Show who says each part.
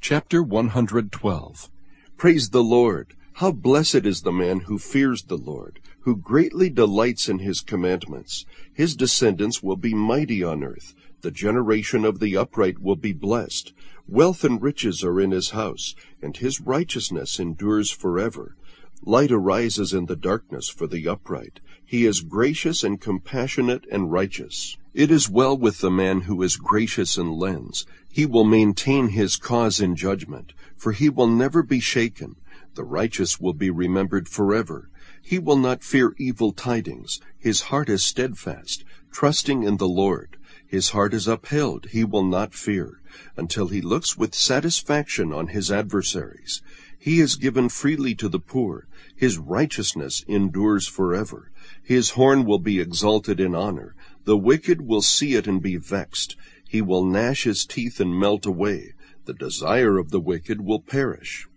Speaker 1: Chapter 112. Praise the Lord! How blessed is the man who fears the Lord, who greatly delights in his commandments. His descendants will be mighty on earth. The generation of the upright will be blessed. Wealth and riches are in his house, and his righteousness endures forever. Light arises in the darkness for the upright. He is gracious and compassionate and righteous. It is well with the man who is gracious and lends. He will maintain his cause in judgment, for he will never be shaken. The righteous will be remembered forever. He will not fear evil tidings. His heart is steadfast, trusting in the Lord. His heart is upheld, he will not fear, until he looks with satisfaction on his adversaries. He is given freely to the poor. His righteousness endures forever. His horn will be exalted in honor. The wicked will see it and be vexed. He will gnash his teeth and melt away. The desire of the wicked will perish.